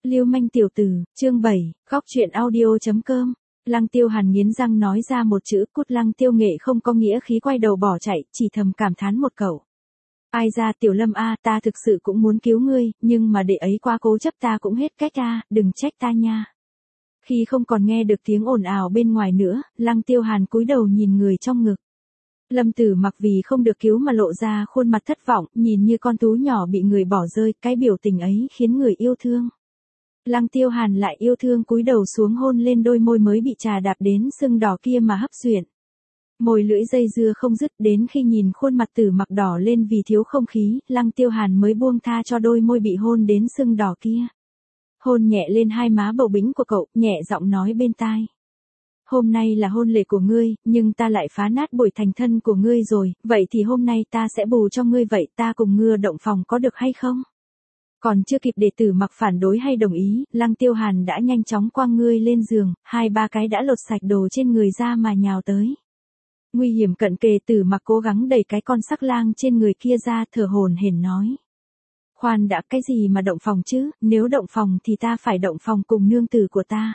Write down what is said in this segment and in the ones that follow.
Lưu manh tiểu tử, chương 7, góc truyện audio.com. Lăng Tiêu Hàn nghiến răng nói ra một chữ, cút. Lăng Tiêu Nghệ không có nghĩa khí quay đầu bỏ chạy, chỉ thầm cảm thán một câu. Ai ra Tiểu Lâm a, ta thực sự cũng muốn cứu ngươi, nhưng mà đệ ấy quá cố chấp, ta cũng hết cách a, đừng trách ta nha. Khi không còn nghe được tiếng ồn ào bên ngoài nữa, Lăng Tiêu Hàn cúi đầu nhìn người trong ngực. Lâm Tử Mặc vì không được cứu mà lộ ra khuôn mặt thất vọng, nhìn như con thú nhỏ bị người bỏ rơi, cái biểu tình ấy khiến người yêu thương. Lăng Tiêu Hàn lại yêu thương cúi đầu xuống hôn lên đôi môi mới bị trà đạp đến sưng đỏ kia mà hấp duyện. Môi lưỡi dây dưa không dứt, đến khi nhìn khuôn mặt Tử Mặc đỏ lên vì thiếu không khí, Lăng Tiêu Hàn mới buông tha cho đôi môi bị hôn đến sưng đỏ kia. Hôn nhẹ lên hai má bầu bĩnh của cậu, nhẹ giọng nói bên tai. Hôm nay là hôn lễ của ngươi, nhưng ta lại phá nát buổi thành thân của ngươi rồi, vậy thì hôm nay ta sẽ bù cho ngươi, vậy ta cùng ngươi động phòng có được hay không? Còn chưa kịp để Tử Mặc phản đối hay đồng ý, Lăng Tiêu Hàn đã nhanh chóng quăng ngươi lên giường, 2-3 cái đã lột sạch đồ trên người ra mà nhào tới. Nguy hiểm cận kề, Tử Mặc cố gắng đẩy cái con sắc lang trên người kia ra, thở hổn hển nói. Khoan đã, cái gì mà động phòng chứ, nếu động phòng thì ta phải động phòng cùng nương tử của ta.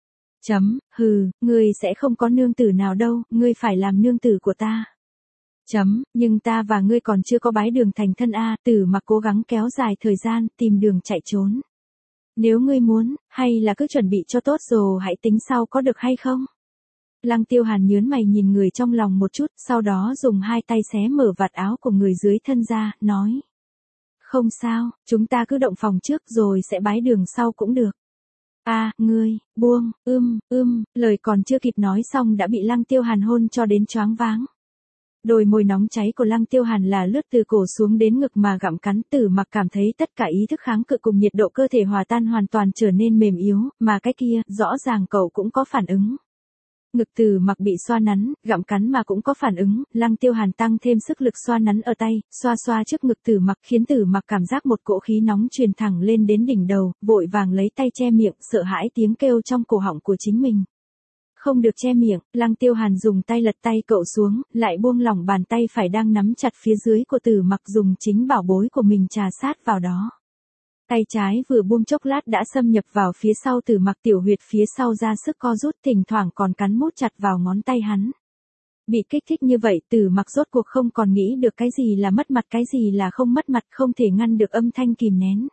Hừ, ngươi sẽ không có nương tử nào đâu, ngươi phải làm nương tử của ta. Nhưng ta và ngươi còn chưa có bái đường thành thân a. Tử Mặc cố gắng kéo dài thời gian, tìm đường chạy trốn. Nếu ngươi muốn, hay là cứ chuẩn bị cho tốt rồi hãy tính sau có được hay không? Lăng Tiêu Hàn nhớn mày nhìn người trong lòng một chút, sau đó dùng hai tay xé mở vạt áo của người dưới thân ra, nói. Không sao, chúng ta cứ động phòng trước rồi sẽ bái đường sau cũng được. Ngươi, buông, lời còn chưa kịp nói xong đã bị Lăng Tiêu Hàn hôn cho đến choáng váng. Đôi môi nóng cháy của Lăng Tiêu Hàn là lướt từ cổ xuống đến ngực mà gặm cắn. Tử Mặc cảm thấy tất cả ý thức kháng cự cùng nhiệt độ cơ thể hòa tan hoàn toàn trở nên mềm yếu, mà cái kia, rõ ràng cậu cũng có phản ứng. Ngực Tử Mặc bị xoa nắn, gặm cắn mà cũng có phản ứng, Lăng Tiêu Hàn tăng thêm sức lực xoa nắn ở tay, xoa xoa trước ngực Tử Mặc khiến Tử Mặc cảm giác một cỗ khí nóng truyền thẳng lên đến đỉnh đầu, vội vàng lấy tay che miệng, sợ hãi tiếng kêu trong cổ họng của chính mình. Không được che miệng, Lăng Tiêu Hàn dùng tay lật tay cậu xuống, lại buông lỏng bàn tay phải đang nắm chặt phía dưới của Tử Mặc, dùng chính bảo bối của mình trà sát vào đó. Tay trái vừa buông chốc lát đã xâm nhập vào phía sau Tử Mặc, tiểu huyệt phía sau ra sức co rút, thỉnh thoảng còn cắn mút chặt vào ngón tay hắn. Bị kích thích như vậy, Tử Mặc rốt cuộc không còn nghĩ được cái gì là mất mặt, cái gì là không mất mặt, không thể ngăn được âm thanh kìm nén.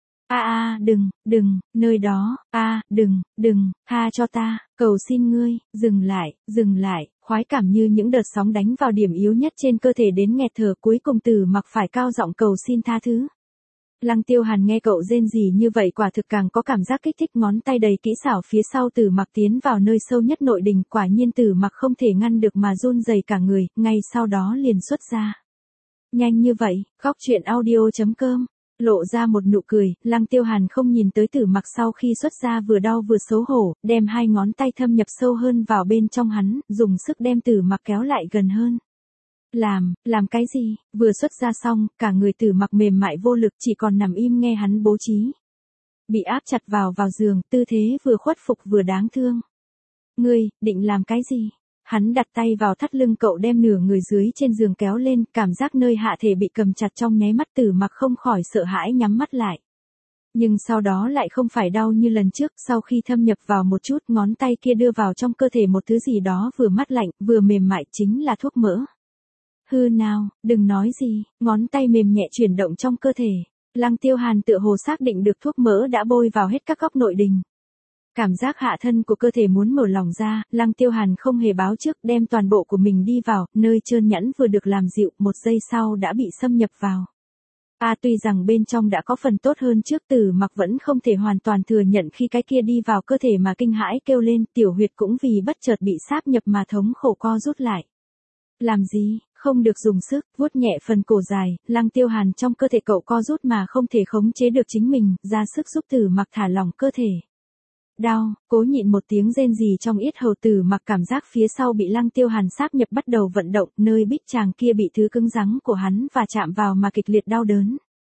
Nơi đó, đừng, tha cho ta, cầu xin ngươi, dừng lại, khoái cảm như những đợt sóng đánh vào điểm yếu nhất trên cơ thể đến nghẹt thở, cuối cùng Tử Mặc phải cao giọng cầu xin tha thứ. Lăng Tiêu Hàn nghe cậu rên rỉ như vậy quả thực càng có cảm giác kích thích, ngón tay đầy kỹ xảo phía sau Tử Mặc tiến vào nơi sâu nhất nội đình, quả nhiên Tử Mặc không thể ngăn được mà run rẩy cả người, ngay sau đó liền xuất ra. Nhanh như vậy, góc truyện audio.com. Lộ ra một nụ cười, Lăng Tiêu Hàn không nhìn tới Tử Mặc sau khi xuất ra vừa đau vừa xấu hổ, đem hai ngón tay thâm nhập sâu hơn vào bên trong hắn, dùng sức đem Tử Mặc kéo lại gần hơn. Làm cái gì? Vừa xuất ra xong, cả người Tử Mặc mềm mại vô lực, chỉ còn nằm im nghe hắn bố trí. Bị áp chặt vào giường, tư thế vừa khuất phục vừa đáng thương. Ngươi, định làm cái gì? Hắn đặt tay vào thắt lưng cậu, đem nửa người dưới trên giường kéo lên, cảm giác nơi hạ thể bị cầm chặt trong nháy mắt, Tử Mặc không khỏi sợ hãi nhắm mắt lại. Nhưng sau đó lại không phải đau như lần trước, sau khi thâm nhập vào một chút, ngón tay kia đưa vào trong cơ thể một thứ gì đó vừa mát lạnh, vừa mềm mại, chính là thuốc mỡ. Hư nào, đừng nói gì, ngón tay mềm nhẹ chuyển động trong cơ thể. Lăng Tiêu Hàn tựa hồ xác định được thuốc mỡ đã bôi vào hết các góc nội đình. Cảm giác hạ thân của cơ thể muốn mở lỏng ra, Lăng Tiêu Hàn không hề báo trước, đem toàn bộ của mình đi vào, nơi trơn nhẵn vừa được làm dịu, một giây sau đã bị xâm nhập vào. Tuy rằng bên trong đã có phần tốt hơn trước, Tử Mặc vẫn không thể hoàn toàn thừa nhận khi cái kia đi vào cơ thể mà kinh hãi kêu lên, tiểu huyệt cũng vì bất chợt bị sáp nhập mà thống khổ co rút lại. Làm gì, không được dùng sức, vuốt nhẹ phần cổ dài, Lăng Tiêu Hàn trong cơ thể cậu co rút mà không thể khống chế được chính mình, ra sức giúp Tử Mặc thả lỏng cơ thể. Đau, cố nhịn một tiếng rên rỉ trong yết hầu, Tử Mặc cảm giác phía sau bị Lăng Tiêu Hàn sáp nhập bắt đầu vận động, nơi bích tràng kia bị thứ cứng rắn của hắn và chạm vào mà kịch liệt đau đớn.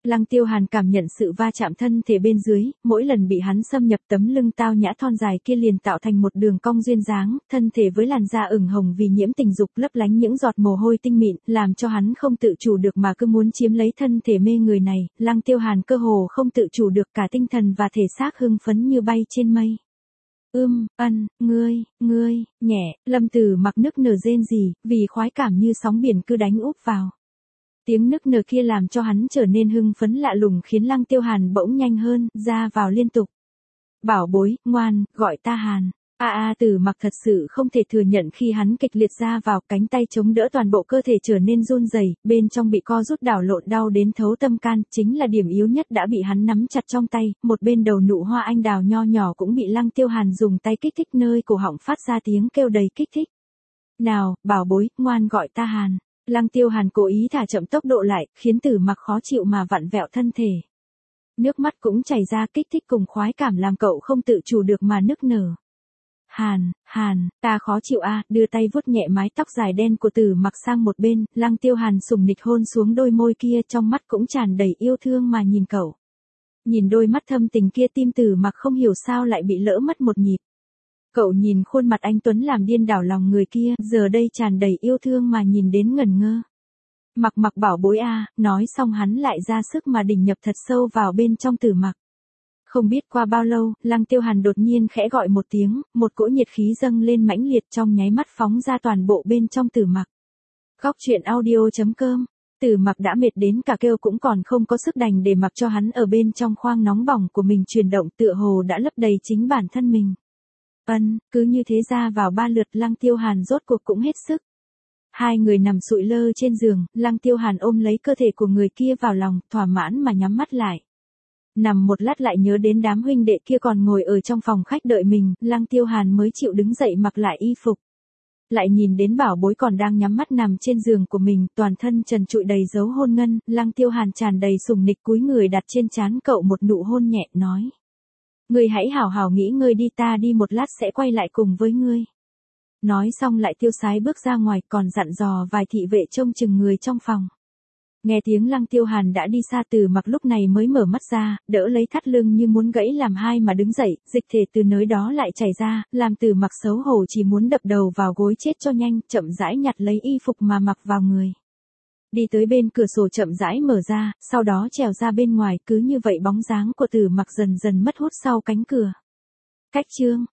Lăng Tiêu Hàn cảm nhận sự va chạm thân thể bên dưới, mỗi lần bị hắn xâm nhập tấm lưng tao nhã thon dài kia liền tạo thành một đường cong duyên dáng, thân thể với làn da ửng hồng vì nhiễm tình dục lấp lánh những giọt mồ hôi tinh mịn, làm cho hắn không tự chủ được mà cứ muốn chiếm lấy thân thể mê người này, Lăng Tiêu Hàn cơ hồ không tự chủ được cả tinh thần và thể xác hưng phấn như bay trên mây. Ngươi, nhẹ, Lâm Tử Mặc nức nở rên rỉ, vì khoái cảm như sóng biển cứ đánh úp vào. Tiếng nức nở kia làm cho hắn trở nên hưng phấn lạ lùng khiến Lăng Tiêu Hàn bỗng nhanh hơn, ra vào liên tục. Bảo bối, ngoan, gọi ta Hàn. Tử Mặc thật sự không thể thừa nhận khi hắn kịch liệt ra vào, cánh tay chống đỡ toàn bộ cơ thể trở nên run rẩy, bên trong bị co rút đảo lộn đau đến thấu tâm can, chính là điểm yếu nhất đã bị hắn nắm chặt trong tay, một bên đầu nụ hoa anh đào nho nhỏ cũng bị Lăng Tiêu Hàn dùng tay kích thích nơi cổ họng phát ra tiếng kêu đầy kích thích. Nào, bảo bối, ngoan gọi ta Hàn. Lăng Tiêu Hàn cố ý thả chậm tốc độ lại, khiến Tử Mặc khó chịu mà vặn vẹo thân thể. Nước mắt cũng chảy ra, kích thích cùng khoái cảm làm cậu không tự chủ được mà nức nở. Hàn, ta khó chịu đưa tay vuốt nhẹ mái tóc dài đen của Tử Mặc sang một bên, Lăng Tiêu Hàn sủng nịch hôn xuống đôi môi kia, trong mắt cũng tràn đầy yêu thương mà nhìn cậu. Nhìn đôi mắt thâm tình kia, tim Tử Mặc không hiểu sao lại bị lỡ mất một nhịp. Cậu nhìn khuôn mặt anh tuấn làm điên đảo lòng người kia, giờ đây tràn đầy yêu thương mà nhìn đến ngẩn ngơ. Mặc bảo bối nói xong hắn lại ra sức mà đình nhập thật sâu vào bên trong Tử Mặc. Không biết qua bao lâu, Lăng Tiêu Hàn đột nhiên khẽ gọi một tiếng, một cỗ nhiệt khí dâng lên mãnh liệt trong nháy mắt phóng ra toàn bộ bên trong Tử Mặc. Góc truyện audio.com. Tử Mặc đã mệt đến cả kêu cũng còn không có sức đành để mặc cho hắn ở bên trong khoang nóng bỏng của mình chuyển động, tựa hồ đã lấp đầy chính bản thân mình. Cứ như thế ra vào 3 lượt, Lăng Tiêu Hàn rốt cuộc cũng hết sức. Hai người nằm sụi lơ trên giường, Lăng Tiêu Hàn ôm lấy cơ thể của người kia vào lòng, thỏa mãn mà nhắm mắt lại. Nằm một lát lại nhớ đến đám huynh đệ kia còn ngồi ở trong phòng khách đợi mình, Lăng Tiêu Hàn mới chịu đứng dậy mặc lại y phục. Lại nhìn đến bảo bối còn đang nhắm mắt nằm trên giường của mình, toàn thân trần trụi đầy dấu hôn ngân, Lăng Tiêu Hàn tràn đầy sủng nịch cúi người đặt trên trán cậu một nụ hôn nhẹ, nói. Ngươi hãy hảo hảo nghỉ ngơi đi, ta đi một lát sẽ quay lại cùng với ngươi. Nói xong lại tiêu sái bước ra ngoài, còn dặn dò vài thị vệ trông chừng người trong phòng. Nghe tiếng Lăng Tiêu Hàn đã đi xa, Tử Mặc lúc này mới mở mắt ra, đỡ lấy thắt lưng như muốn gãy làm hai mà đứng dậy, dịch thể từ nơi đó lại chảy ra, làm Tử Mặc xấu hổ chỉ muốn đập đầu vào gối chết cho nhanh, chậm rãi nhặt lấy y phục mà mặc vào người. Đi tới bên cửa sổ chậm rãi mở ra, sau đó trèo ra bên ngoài, cứ như vậy bóng dáng của Tử Mặc dần dần mất hút sau cánh cửa. Cách chương